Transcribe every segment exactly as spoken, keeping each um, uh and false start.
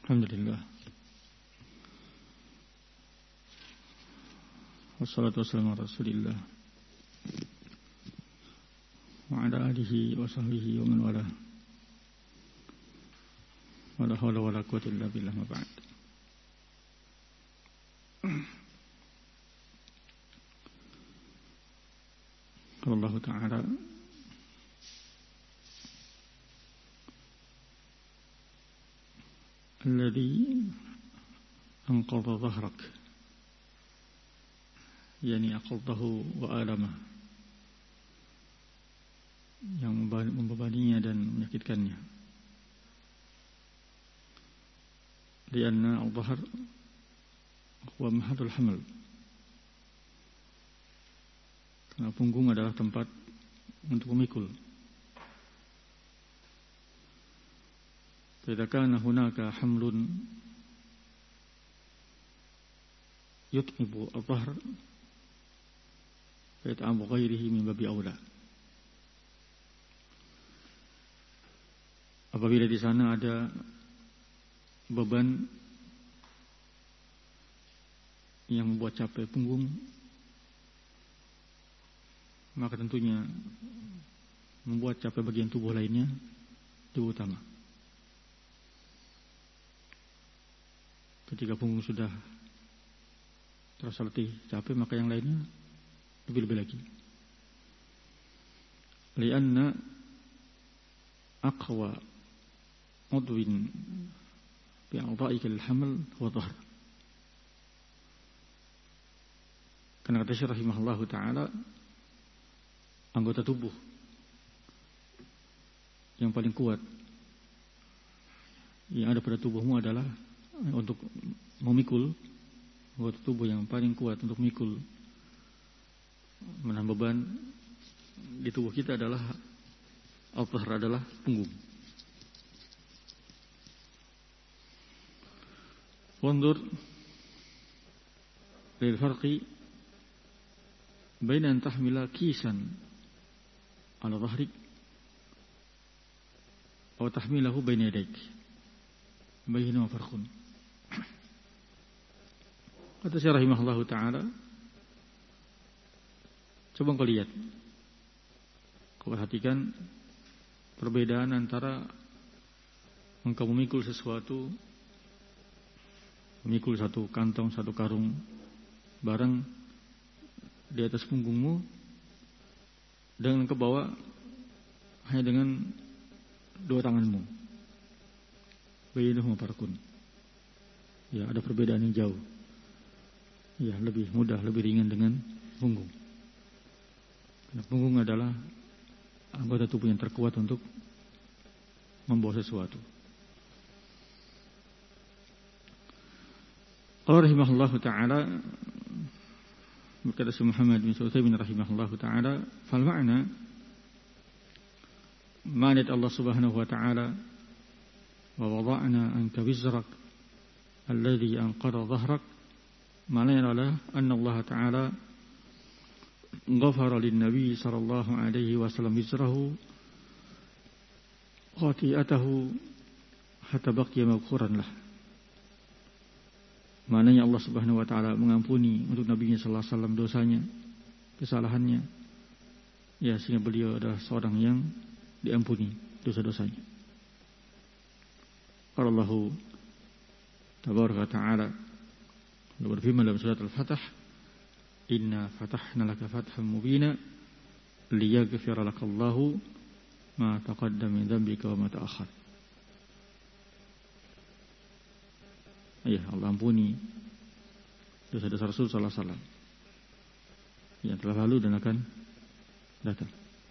Alhamdulillah. Wassalatu wassalamu ala Rasulillah wa ala alihi wa sahbihi wa man wala. Wala hawla wala quwwata illa billah, ma ba'd. Qala Allah Ta'ala alladhi anqadha dhahrak, yani aqadhahu wa alama, yang membebaninya dan menyakitkannya. Lianna al-dhahr huwa mahadul hamal, karena punggung adalah tempat untuk memikul. Jika kana hunaka hamlun yut'ibu al-dhahr fayat'abu ghairihi min babi aula. Apabila di sana ada beban yang membuat capek punggung, maka tentunya membuat capek bagian tubuh lainnya lebih utama. Ketika punggung sudah terasa letih, capek, maka yang lainnya lebih-lebih lagi. Lianna aqwa udwin bi a'dha'ika al-hamal wa dhahr. Karena kata Syekh rahimahullah ta'ala, anggota tubuh yang paling kuat yang ada pada tubuhmu adalah untuk memikul, anggota tubuh yang paling kuat untuk memikul, menahan beban di tubuh kita adalah al-dhahr, adalah punggung. Wanzur lil farqi baina an tahmila kisan ala dhahrik atau tahmilahu baina yadayk, bainahuma farqun. Kata Syekh rahimahullah ta'ala, coba kau lihat, kau perhatikan perbedaan antara engkau memikul sesuatu, memikul satu kantong, satu karung barang di atas punggungmu, dengan engkau bawa hanya dengan dua tanganmu. Bainahuma farqun. Ya, ada perbedaan yang jauh. Ya, lebih mudah, lebih ringan dengan punggung. Karena punggung adalah anggota tubuh yang terkuat untuk membawa sesuatu. Allah rahimahullahu ta'ala, berkata Syekh Muhammad bin Utsaimin rahimahullahu ta'ala, fal ma'na ma'nat Allah subhanahu wa ta'ala wa wada'na anka wizrak alladhi anqadha dhahrak, maknanya adalah anna Allah Ta'ala ghafara lin Nabi sallallahu alaihi wasallam wizrahu khati'atahu hatta baqiya maghfuran lah. Maknanya Allah Subhanahu wa taala mengampuni untuk Nabi sallallahu alaihi wasallam dosanya, kesalahannya, ya, sehingga beliau adalah seorang yang diampuni dosa-dosanya. Qala Allah tabaraka ta'ala berfirman dalam surat Al-Fatah, inna fatahna laka fathan mubina liyaghfira lakallahu ma taqaddama min dhanbika wa ma ta'akhkhar. Ya, Allah ampuni dosa-dosa Rasul sallallahu alaihi wasallam yang telah lalu dan akan datang.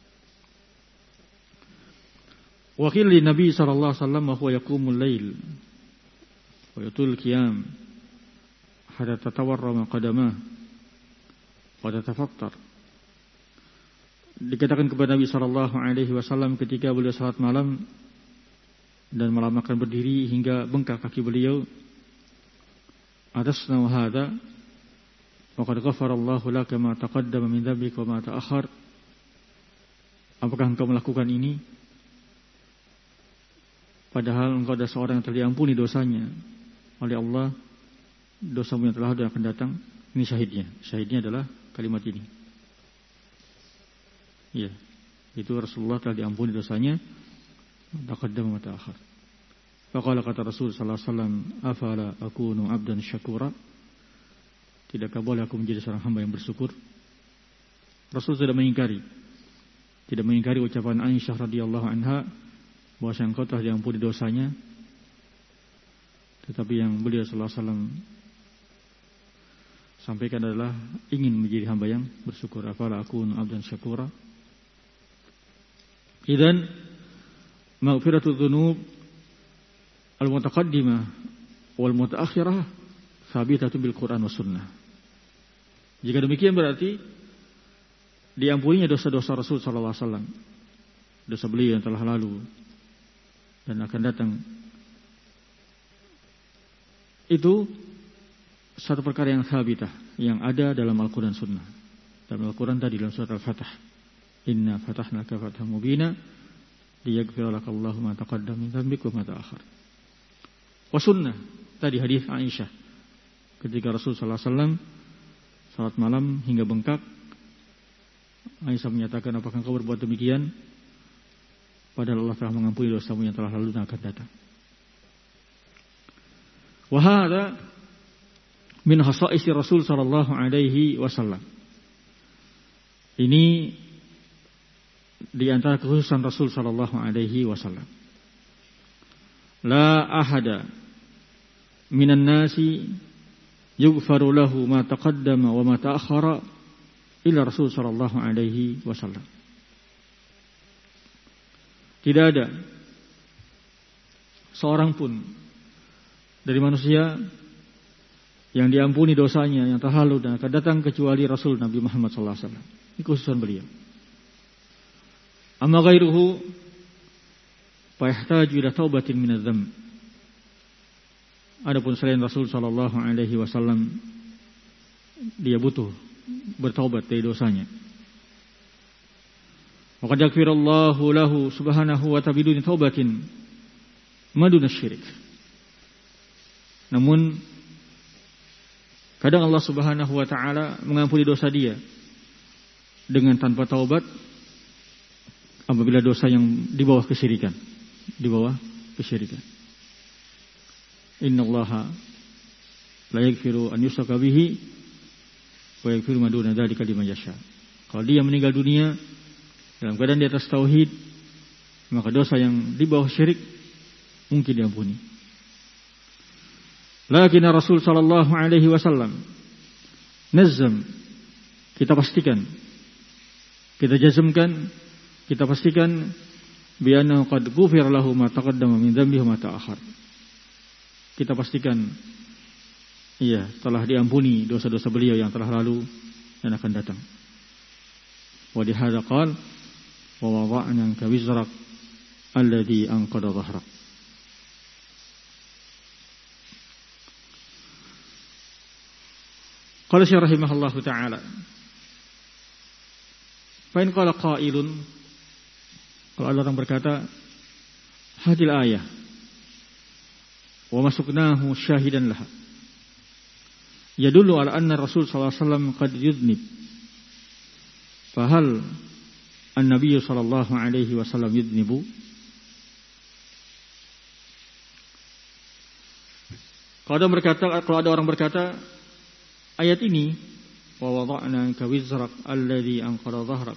Wa qila lin Nabi sallallahu alaihi wasallam wa huwa yaqumul lail wa yutul qiyam hatta tatawarrama qadamah wa tatafattar. Dikatakan kepada Nabi sallallahu alaihi wasallam ketika beliau salat malam dan melamakan berdiri hingga bengkak kaki beliau, atasna wa hadha wa qad ghafara Allahu laka ma taqaddama min dhanbika wa ma ta'akhkhar. Apakah engkau melakukan ini Padahal engkau adalah seorang yang telah diampuni dosanya oleh Allah, dosamu yang telah ada akan datang. Ini syahidnya. Syahidnya adalah kalimat ini. Ya, itu Rasulullah telah diampuni dosanya, taqaddama wa ta'akhir. Faqala, kata Rasul sallallahu alaihi wasallam, afala akunu abdan syakura? Tidakkah boleh aku menjadi seorang hamba yang bersyukur? Rasul tidak mengingkari, tidak mengingkari ucapan Aisyah radhiyallahu anha bahwa engkau telah diampuni dosanya. Tetapi yang beliau sallallahu alaihi wasallam sampaikan adalah ingin menjadi hamba yang bersyukur. Afala akunu abdan syakura? Idzan maghfiratu dzunub al-mutaqaddimah wal mutaakhirah thabitatu bil Qur'an was sunnah. Jika demikian berarti diampuninya dosa-dosa Rasul sallallahu alaihi wasallam, dosa beliau yang telah lalu dan akan datang, itu satu perkara yang thabitah, yang ada dalam Al-Quran Sunnah. Dalam Al-Quran tadi dalam surat Al-Fatah, inna fatahna laka fathan mubina liyaghfira laka Allahu ma taqaddama min dhanbika wa ma ta'akhkhar. Wa sunnah, tadi hadis Aisyah ketika Rasul sallallahu alaihi wasallam salat malam hingga bengkak, Aisyah menyatakan, apakah engkau berbuat demikian padahal Allah telah mengampuni dosamu yang telah lalu dan akan datang. Wa hadza min khasaisi Rasul sallallahu alaihi wasallam. Ini di antara kekhususan Rasul sallallahu alaihi wasallam. La ahada minan nasi yughfaru lahu ma taqaddama wa ma ta'akhkhara illa Rasul sallallahu alaihi wasallam. Tidak ada seorang pun dari manusia yang diampuni dosanya yang telah lalu dan akan datang kecuali Rasul Nabi Muhammad sallallahu alaihi wasallam. Ini khususan beliau. Amma ghairuhu fa yahtaju ila taubatin minadz dzamb. Adapun selain Rasul sallallahu alaihi wasallam, dia butuh bertaubat dari dosanya. Wa qad yaghfirullahu lahu subhanahu wa ta'ala biduni taubatin maduna syirik. Namun kadang Allah Subhanahu wa ta'ala mengampuni dosa dia dengan tanpa taubat apabila dosa yang di bawah kesyirikan, di bawah kesyirikan. Innallaha la yaghfiru an yushraka bihi wa yaghfiru ma duna dzalika liman yasha. Kalau dia meninggal dunia dalam keadaan di atas tauhid, maka dosa yang di bawah syirik mungkin diampuni. Lakin Rasul sallallahu alaihi wasallam nazam, kita pastikan, kita jazmkan, kita pastikan bi anna qad ghufira lahu ma taqaddama min dhanbihi wa ma ta'akhkhar. Kita pastikan iya, telah diampuni dosa-dosa beliau yang telah lalu dan akan datang. Wa li hadza qala wa wada'na ka wizrak alladhi anqadha dhahrak. Qala Syekh rahimahullahu taala, fa in qala qailun, kalau ada orang berkata, hadil ayah wa masuknahu syahidan laha yadullu ala anna Rasul sallallahu alaihi wasallam qad yudnib, fahal an-nabiy sallallahu alaihi wasallam yudnibu? Kalau ada berkata, kalau ada orang berkata, ayat ini wa wada'na ka wizrak alladhi anqadha dhahrak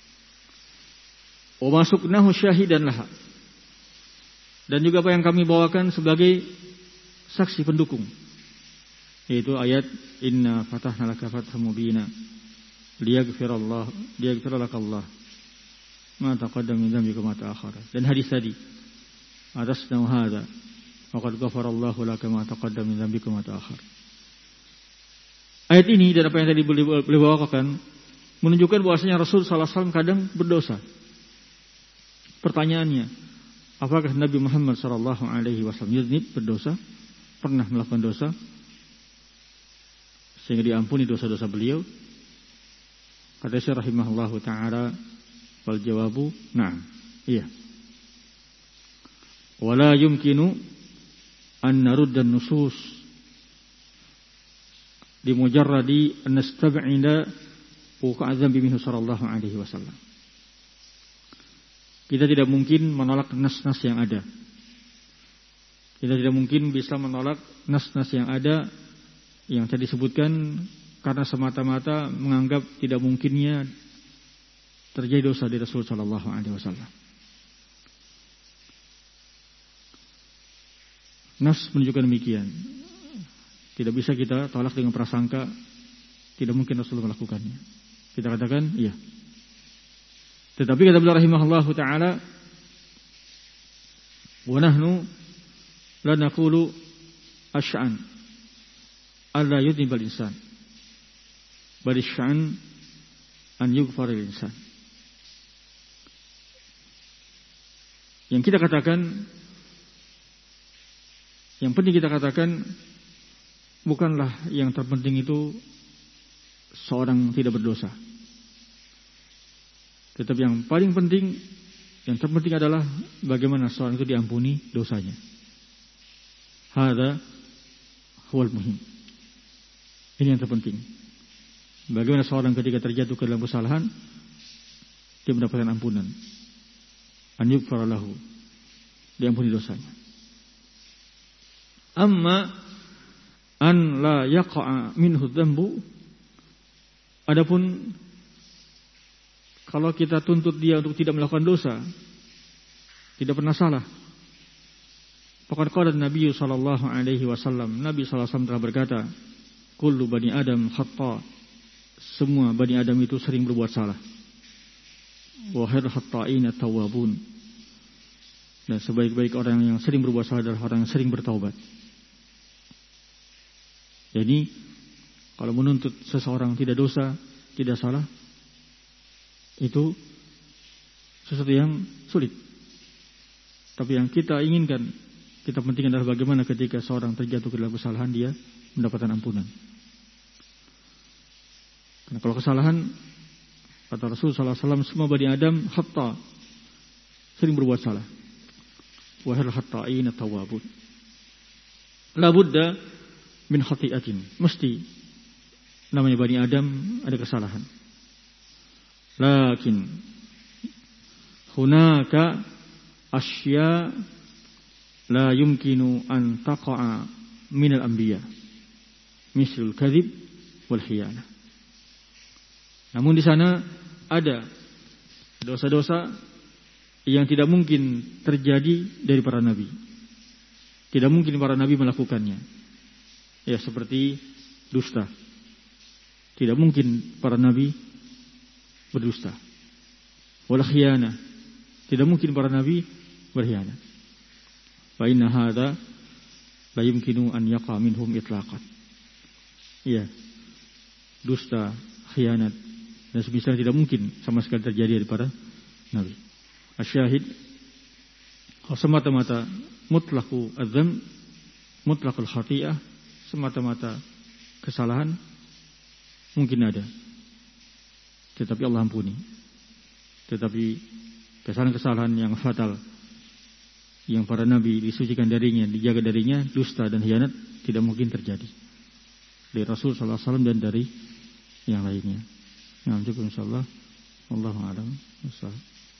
wa masuknahu syahidan laha, dan juga apa yang kami bawakan sebagai saksi pendukung, yaitu ayat inna fatahna laka fathan mubina liyaghfirallahu liyaghfiralaka Allah ma taqaddama min dhanbika wa ma ta'akhkhara, dan hadis tadi atasna hadza wa qad ghafarallahu laka ma taqaddama min dhanbika wa ma ta'akhkhara. Ayat ini dan apa yang tadi beliau bawakan menunjukkan bahwasanya Rasul sallallahu alaihi wasallam kadang berdosa. Pertanyaannya, apakah Nabi Muhammad sallallahu alaihi wasallam yudnib, berdosa, pernah melakukan dosa sehingga diampuni dosa-dosa beliau? Kata Syekh rahimahullahu taala, wal jawabu na'am, iya. wala yumkinu an narudda an-nusus di mujarradi an nastab'ida wuqa' dzambi minhu sallallahu alaihi wasallam. Kita tidak mungkin menolak nas-nas yang ada. Kita tidak mungkin bisa menolak nas-nas yang ada yang tadi disebutkan karena semata-mata menganggap tidak mungkinnya terjadi dosa di Rasul sallallahu alaihi wasallam. Nas menunjukkan demikian. Tidak bisa kita tolak dengan prasangka tidak mungkin Rasul melakukannya. Kita katakan iya. Tetapi kata beliau rahimahullahu taala, wa nahnu la naqulu asy'an alla yudhibal insan bal asy'an an yughfar lil insan. Yang kita katakan, yang penting kita katakan, bukanlah yang terpenting itu seorang tidak berdosa. Tetapi yang paling penting, yang terpenting adalah bagaimana seorang itu diampuni dosanya. Hadza huwal muhim. Ini yang terpenting. Bagaimana seorang ketika terjatuh ke dalam kesalahan, dia mendapatkan ampunan. An yughfara lahu, diampuni dosanya. Amma an la yaqa'a minhu dzambu, adapun kalau kita tuntut dia untuk tidak melakukan dosa, tidak pernah salah. Faqad qala Nabi sallallahu alaihi wasallam, Nabi sallallahu alaihi wasallam telah berkata, kullu bani Adam khata', semua bani Adam itu sering berbuat salah. Wa khairul khata'ina tawwabun, dan sebaik-baik orang yang sering berbuat salah adalah orang yang sering bertaubat. Jadi kalau menuntut seseorang tidak dosa, tidak salah, itu sesuatu yang sulit. Tapi yang kita inginkan, kita pentingkan adalah bagaimana ketika seorang terjatuh ke dalam kesalahan, dia mendapatkan ampunan. Karena kalau kesalahan, kata Rasul sallallahu alaihi wasallam, semua bani Adam khata', sering berbuat salah. Wa hal khata'ina tawwabun. La budda min khati'atin, mesti namanya bani Adam ada kesalahan. Lakin hunaka asya la yumkinu an taqa'a minal anbiya mislul kadhib wal khiyana. Namun di sana ada dosa-dosa yang tidak mungkin terjadi dari para nabi. Tidak mungkin para nabi melakukannya. Ya, seperti dusta. Tidak mungkin para nabi berdusta. Wal khiyana, tidak mungkin para nabi berkhianat. Fa inna hadza la yumkinu an yaqa minhum itlaqan. Ya, dusta, khianat dan semisal tidak mungkin sama sekali terjadi dari para nabi. Asyahid, semata-mata mutlaqu adzam, mutlaqul khati'ah, semata-mata kesalahan mungkin ada, tetapi Allah ampuni. Tetapi kesalahan-kesalahan yang fatal, yang para nabi disucikan darinya, dijaga darinya, dusta dan khianat, tidak mungkin terjadi dari Rasul sallallahu alaihi wasallam dan dari yang lainnya. Nah, cukup insyaallah. Wallahu a'lam.